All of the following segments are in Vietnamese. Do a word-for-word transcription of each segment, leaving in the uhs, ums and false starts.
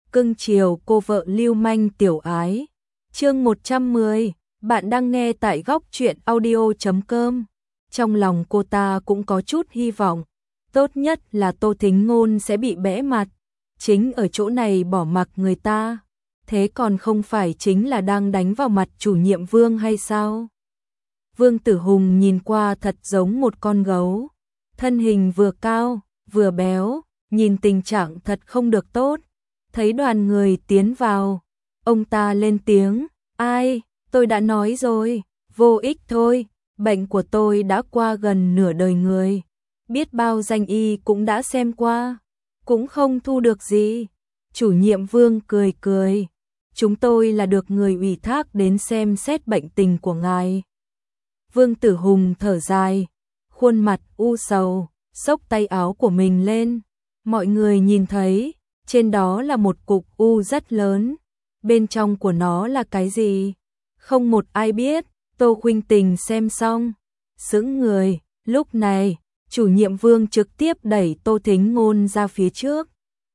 cưng chiều cô vợ lưu manh tiểu ái. Chương một trăm mười, bạn đang nghe tại góc truyện audio chấm com. Trong lòng cô ta cũng có chút hy vọng, tốt nhất là Tô Thính Ngôn sẽ bị bẽ mặt, chính ở chỗ này bỏ mặc người ta, thế còn không phải chính là đang đánh vào mặt chủ nhiệm Vương hay sao? Vương Tử Hùng nhìn qua thật giống một con gấu, thân hình vừa cao, vừa béo, nhìn tình trạng thật không được tốt. Thấy đoàn người tiến vào, ông ta lên tiếng, ai, tôi đã nói rồi, vô ích thôi, bệnh của tôi đã qua gần nửa đời người, biết bao danh y cũng đã xem qua, cũng không thu được gì. Chủ nhiệm Vương cười cười, chúng tôi là được người ủy thác đến xem xét bệnh tình của ngài. Vương Tử Hùng thở dài, khuôn mặt u sầu, xốc tay áo của mình lên, mọi người nhìn thấy, trên đó là một cục u rất lớn, bên trong của nó là cái gì? Không một ai biết. Tô Khuynh Tình xem xong, sững người, lúc này, chủ nhiệm Vương trực tiếp đẩy Tô Thính Ngôn ra phía trước.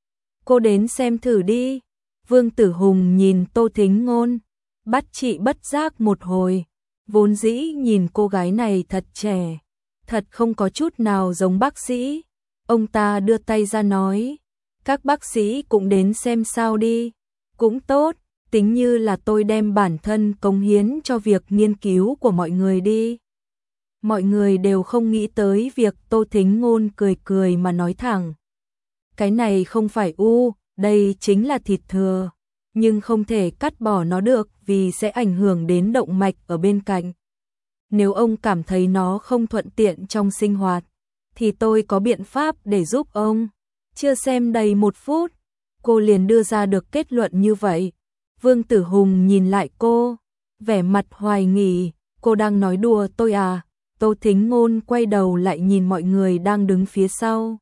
Cô đến xem thử đi. Vương Tử Hùng nhìn Tô Thính Ngôn, bắt chị bất giác một hồi, vốn dĩ nhìn cô gái này thật trẻ, thật không có chút nào giống bác sĩ. Ông ta đưa tay ra nói, các bác sĩ cũng đến xem sao đi, cũng tốt, tính như là tôi đem bản thân cống hiến cho việc nghiên cứu của mọi người đi. Mọi người đều không nghĩ tới việc Tô Thính Ngôn cười cười mà nói thẳng. Cái này không phải u, đây chính là thịt thừa, nhưng không thể cắt bỏ nó được vì sẽ ảnh hưởng đến động mạch ở bên cạnh. Nếu ông cảm thấy nó không thuận tiện trong sinh hoạt, thì tôi có biện pháp để giúp ông. Chưa xem đầy một phút, cô liền đưa ra được kết luận như vậy. Vương Tử Hùng nhìn lại cô, vẻ mặt hoài nghi, cô đang nói đùa tôi à? Tô Thính Ngôn quay đầu lại nhìn mọi người đang đứng phía sau.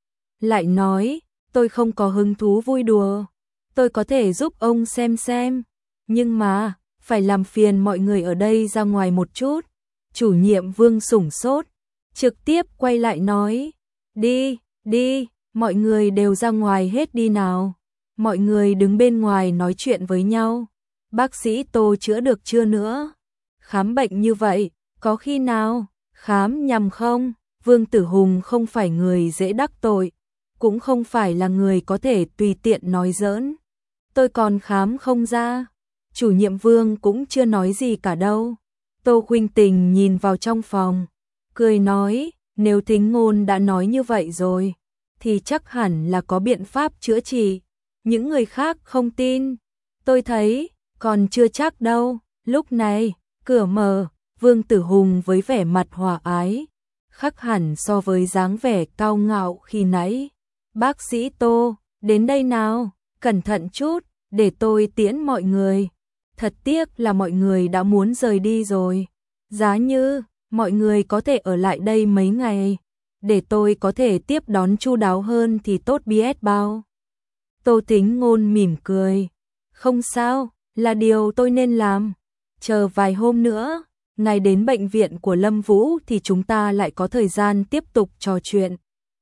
Lại nói, tôi không có hứng thú vui đùa, tôi có thể giúp ông xem xem, nhưng mà, phải làm phiền mọi người ở đây ra ngoài một chút. Chủ nhiệm Vương sửng sốt, trực tiếp quay lại nói, đi, đi, mọi người đều ra ngoài hết đi nào. Mọi người đứng bên ngoài nói chuyện với nhau. Bác sĩ Tô chữa được chưa nữa? Khám bệnh như vậy, có khi nào khám nhầm không? Vương Tử Hùng không phải người dễ đắc tội, cũng không phải là người có thể tùy tiện nói giỡn. Tôi còn khám không ra. Chủ nhiệm Vương cũng chưa nói gì cả đâu. Tô Khuynh Tình nhìn vào trong phòng, cười nói, nếu Thính Ngôn đã nói như vậy rồi, thì chắc hẳn là có biện pháp chữa trị. Những người khác không tin, tôi thấy, còn chưa chắc đâu. Lúc này, cửa mở, Vương Tử Hùng với vẻ mặt hòa ái, khác hẳn so với dáng vẻ cao ngạo khi nãy. Bác sĩ Tô, đến đây nào, cẩn thận chút, để tôi tiễn mọi người. Thật tiếc là mọi người đã muốn rời đi rồi. Giá như, mọi người có thể ở lại đây mấy ngày, để tôi có thể tiếp đón chu đáo hơn thì tốt biết bao. Tô Thính Ngôn mỉm cười, không sao, là điều tôi nên làm. Chờ vài hôm nữa, ngày đến bệnh viện của Lâm Vũ thì chúng ta lại có thời gian tiếp tục trò chuyện.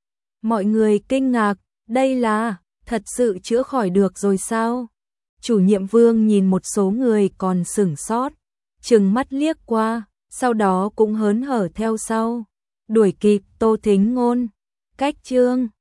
Mọi người kinh ngạc, đây là, thật sự chữa khỏi được rồi sao? Chủ nhiệm Vương nhìn một số người còn sửng sốt, trừng mắt liếc qua, sau đó cũng hớn hở theo sau, đuổi kịp Tô Thính Ngôn. Cách chương